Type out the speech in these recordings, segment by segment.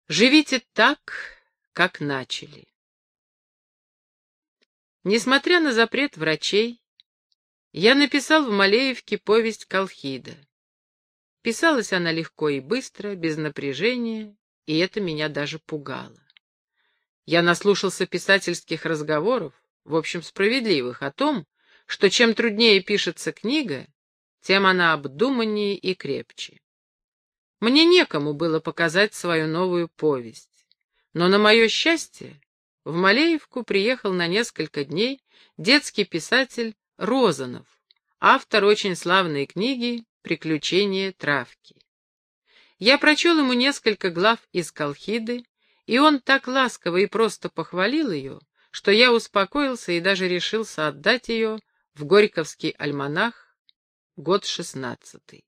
Живите так, как начали. Несмотря на запрет врачей, я написал в Малеевке повесть «Колхида». Писалась она легко и быстро, без напряжения, и это меня даже пугало. Я наслушался писательских разговоров, в общем, справедливых, о том, что чем труднее пишется книга, тем она обдуманнее и крепче. Мне некому было показать свою новую повесть. Но на мое счастье в Малеевку приехал на несколько дней детский писатель Розанов, автор очень славной книги «Приключения Травки». Я прочел ему несколько глав из «Колхиды», и он так ласково и просто похвалил ее, что я успокоился и даже решился отдать ее в Горьковский альманах, год 16-й.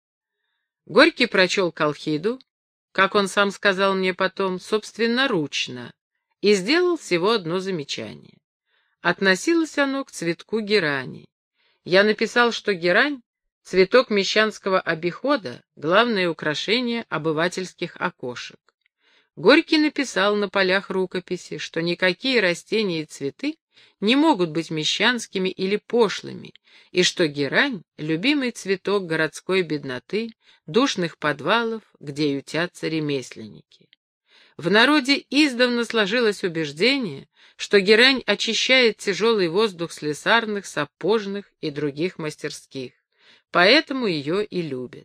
Горький прочел «Колхиду», как он сам сказал мне потом, собственноручно, и сделал всего одно замечание. Относилось оно к цветку герани. Я написал, что герань — цветок мещанского обихода, главное украшение обывательских окошек. Горький написал на полях рукописи, что никакие растения и цветы не могут быть мещанскими или пошлыми, и что герань — любимый цветок городской бедноты, душных подвалов, где ютятся ремесленники. В народе издавна сложилось убеждение, что герань очищает тяжелый воздух слесарных, сапожных и других мастерских, поэтому ее и любят.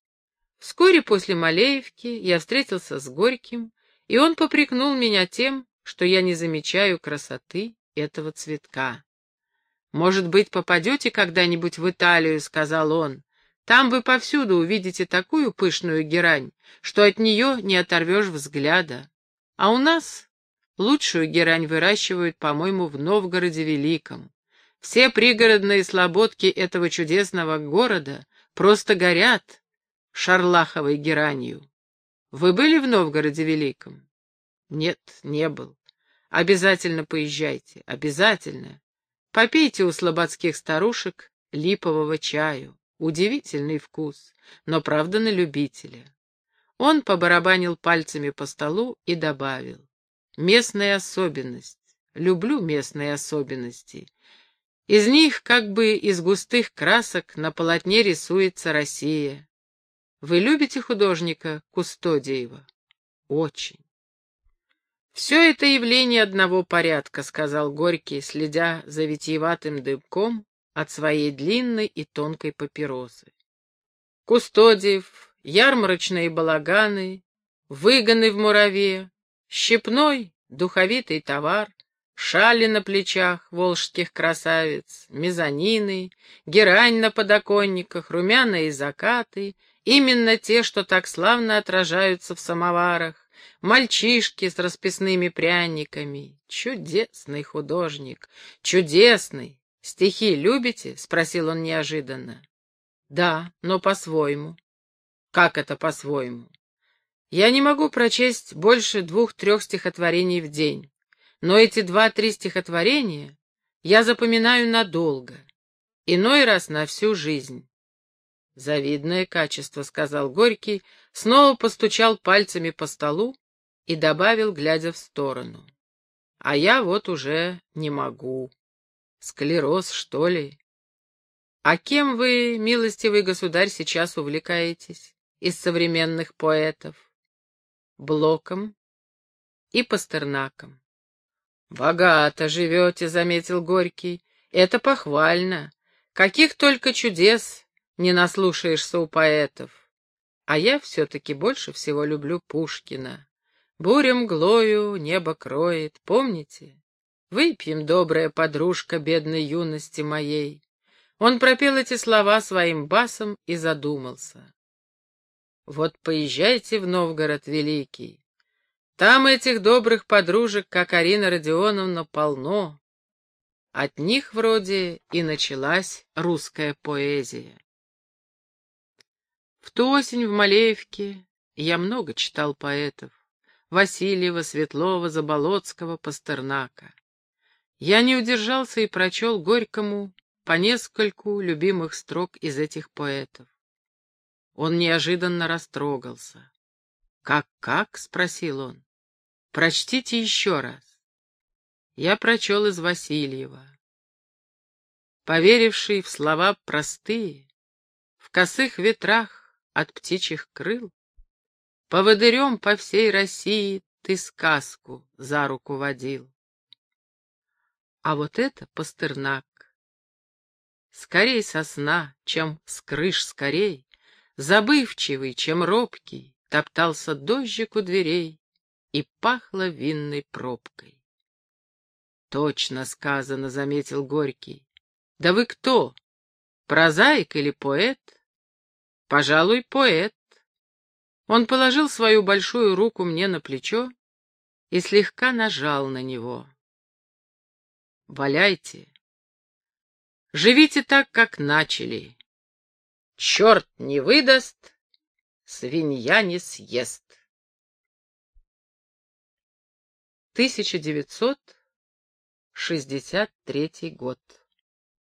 Вскоре после Малеевки я встретился с Горьким, и он попрекнул меня тем, что я не замечаю красоты этого цветка. «Может быть, попадете когда-нибудь в Италию», — сказал он. «Там вы повсюду увидите такую пышную герань, что от нее не оторвешь взгляда. А у нас лучшую герань выращивают, по-моему, в Новгороде Великом. Все пригородные слободки этого чудесного города просто горят шарлаховой геранью. Вы были в Новгороде Великом?» «Нет, не был. Обязательно поезжайте, обязательно. Попейте у слободских старушек липового чаю. Удивительный вкус, но правда на любителя». Он побарабанил пальцами по столу и добавил: «Местная особенность. Люблю местные особенности. Из них, как бы из густых красок, на полотне рисуется Россия. Вы любите художника Кустодиева?» «Очень». «Все это явление одного порядка», — сказал Горький, следя за витиеватым дымком от своей длинной и тонкой папиросы. «Кустодиев, ярмарочные балаганы, выгоны в мураве, щепной, духовитый товар, шали на плечах волжских красавиц, мезонины, герань на подоконниках, румяные закаты, именно те, что так славно отражаются в самоварах, мальчишки с расписными пряниками. Чудесный художник, чудесный. Стихи любите?» — спросил он неожиданно. «Да, но по-своему». «Как это по-своему?» «Я не могу прочесть больше 2-3 стихотворений в день, но эти 2-3 стихотворения я запоминаю надолго, иной раз на всю жизнь». «Завидное качество», — сказал Горький, снова постучал пальцами по столу и добавил, глядя в сторону: «А я вот уже не могу. Склероз, что ли? А кем вы, милостивый государь, сейчас увлекаетесь из современных поэтов?» «Блоком и Пастернаком». «Богато живете», — заметил Горький. «Это похвально. Каких только чудес не наслушаешься у поэтов. А я все-таки больше всего люблю Пушкина. Буря мглою небо кроет, помните? Выпьем, добрая подружка бедной юности моей». Он пропел эти слова своим басом и задумался. «Вот поезжайте в Новгород Великий. Там этих добрых подружек, как Арина Родионовна, полно. От них вроде и началась русская поэзия». В ту осень в Малеевке я много читал поэтов: Васильева, Светлова, Заболоцкого, Пастернака. Я не удержался и прочел Горькому по нескольку любимых строк из этих поэтов. Он неожиданно растрогался. «Как?» — спросил он. «Прочтите еще раз». Я прочел из Васильева. Поверивший в слова простые, в косых ветрах от птичьих крыл, поводырем по всей России ты сказку за руку водил. А вот это Пастернак. Скорей со сна, чем с крыш скорей, забывчивый, чем робкий, топтался дождик у дверей и пахло винной пробкой. Точно сказано, — заметил Горький. Да вы кто? Прозаик или поэт? Пожалуй, поэт. Он положил свою большую руку мне на плечо и слегка нажал на него. Валяйте. Живите так, как начали. Черт не выдаст, свинья не съест. 1963 год.